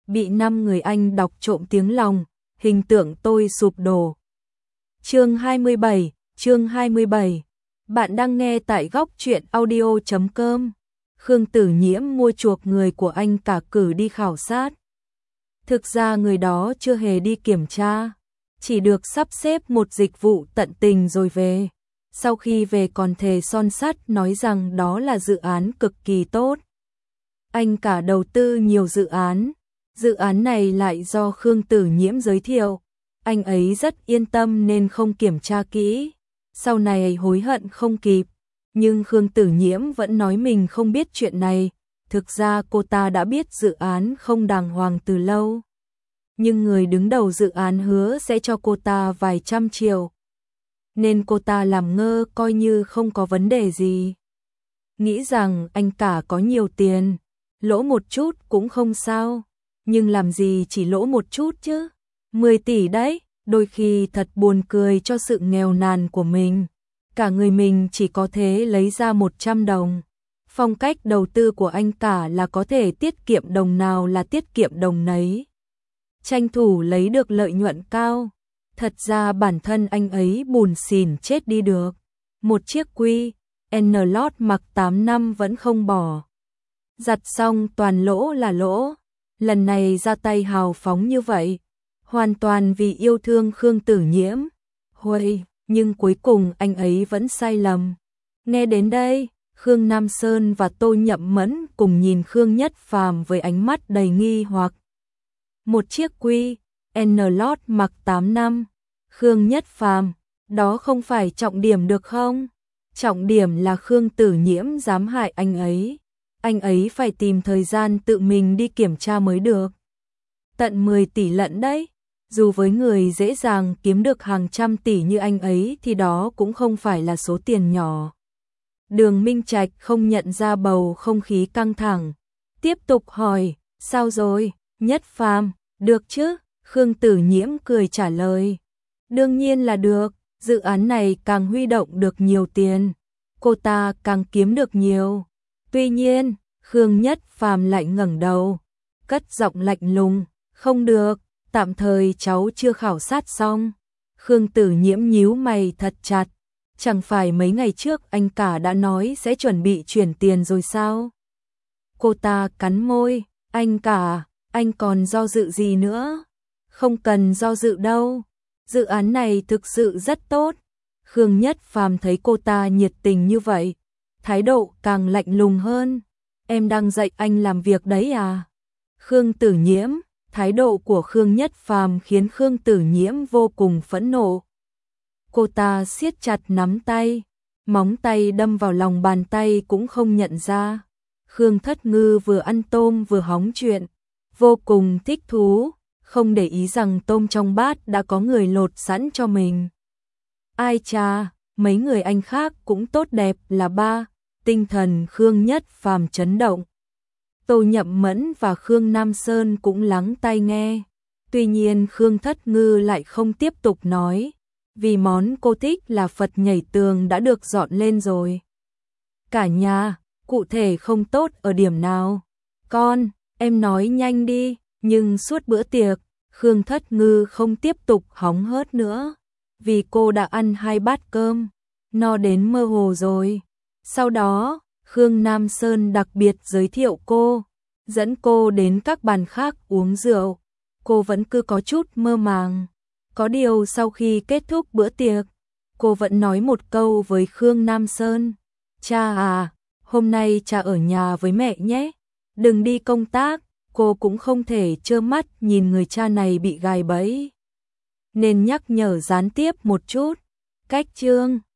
bị 5 người anh đọc trộm tiếng lòng, hình tượng tôi sụp đổ. Chương 27. Bạn đang nghe tại góc truyện audio.com. Khương Tử Nhiễm mua chuộc người của anh cả cử đi khảo sát. Thực ra người đó chưa hề đi kiểm tra, chỉ được sắp xếp một dịch vụ tận tình rồi về. Sau khi về còn thề son sắt nói rằng đó là dự án cực kỳ tốt. Anh cả đầu tư nhiều dự án này lại do Khương Tử Nhiễm giới thiệu. Anh ấy rất yên tâm nên không kiểm tra kỹ, sau này hối hận không kịp. Nhưng Khương Tử Nhiễm vẫn nói mình không biết chuyện này, thực ra cô ta đã biết dự án không đàng hoàng từ lâu. Nhưng người đứng đầu dự án hứa sẽ cho cô ta vài trăm triệu, nên cô ta làm ngơ coi như không có vấn đề gì. Nghĩ rằng anh cả có nhiều tiền, lỗ một chút cũng không sao, nhưng làm gì chỉ lỗ một chút chứ, 10 tỷ đấy, đôi khi thật buồn cười cho sự nghèo nàn của mình. Cả người mình chỉ có thể lấy ra 100 đồng. Phong cách đầu tư của anh cả là có thể tiết kiệm đồng nào là tiết kiệm đồng nấy, tranh thủ lấy được lợi nhuận cao. Thật ra bản thân anh ấy bùn xỉn chết đi được. Một chiếc quy N-Lot mặc 8 năm vẫn không bỏ. Giặt xong toàn lỗ là lỗ. Lần này ra tay hào phóng như vậy, hoàn toàn vì yêu thương Khương Tử Nhiễm. Huây, nhưng cuối cùng anh ấy vẫn sai lầm. Nghe đến đây, Khương Nam Sơn và Tô Nhậm Mẫn cùng nhìn Khương Nhất Phàm với ánh mắt đầy nghi hoặc. Một chiếc quy N-Lot mặc 8 năm. Khương Nhất Phàm, đó không phải trọng điểm được không? Trọng điểm là Khương Tử Nhiễm dám hại anh ấy. Anh ấy phải tìm thời gian tự mình đi kiểm tra mới được. Tận 10 tỷ lận đấy. Dù với người dễ dàng kiếm được hàng trăm tỷ như anh ấy thì đó cũng không phải là số tiền nhỏ. Đường Minh Trạch không nhận ra bầu không khí căng thẳng. Tiếp tục hỏi, sao rồi, Nhất Phàm, được chứ? Khương Tử Nhiễm cười trả lời. Đương nhiên là được, dự án này càng huy động được nhiều tiền, cô ta càng kiếm được nhiều. Tuy nhiên, Khương Nhất Phàm lại ngẩng đầu, cất giọng lạnh lùng, không được, tạm thời cháu chưa khảo sát xong. Khương Tử Nhiễm nhíu mày thật chặt, chẳng phải mấy ngày trước anh cả đã nói sẽ chuẩn bị chuyển tiền rồi sao? Cô ta cắn môi, anh cả, anh còn do dự gì nữa? Không cần do dự đâu, dự án này thực sự rất tốt. Khương Nhất Phàm thấy cô ta nhiệt tình như vậy, thái độ càng lạnh lùng hơn. Em đang dạy anh làm việc đấy à? Khương Tử Nhiễm, thái độ của Khương Nhất Phàm khiến Khương Tử Nhiễm vô cùng phẫn nộ. Cô ta siết chặt nắm tay, móng tay đâm vào lòng bàn tay cũng không nhận ra. Khương Thất Ngư vừa ăn tôm vừa hóng chuyện, vô cùng thích thú, không để ý rằng tôm trong bát đã có người lột sẵn cho mình. Ai chà, mấy người anh khác cũng tốt đẹp là ba. Tinh thần Khương Nhất Phàm chấn động. Tô Nhậm Mẫn và Khương Nam Sơn cũng lắng tai nghe. Tuy nhiên Khương Thất Ngư lại không tiếp tục nói, vì món cô thích là Phật nhảy tường đã được dọn lên rồi. Cả nhà, cụ thể không tốt ở điểm nào? Con, em nói nhanh đi. Nhưng suốt bữa tiệc, Khương Thất Ngư không tiếp tục hóng hớt nữa, vì cô đã ăn 2 bát cơm, no đến mơ hồ rồi. Sau đó, Khương Nam Sơn đặc biệt giới thiệu cô, dẫn cô đến các bàn khác uống rượu. Cô vẫn cứ có chút mơ màng. Có điều sau khi kết thúc bữa tiệc, cô vẫn nói một câu với Khương Nam Sơn. Cha à, hôm nay cha ở nhà với mẹ nhé, đừng đi công tác. Cô cũng không thể trơ mắt nhìn người cha này bị gài bẫy, nên nhắc nhở gián tiếp một chút. Cách chương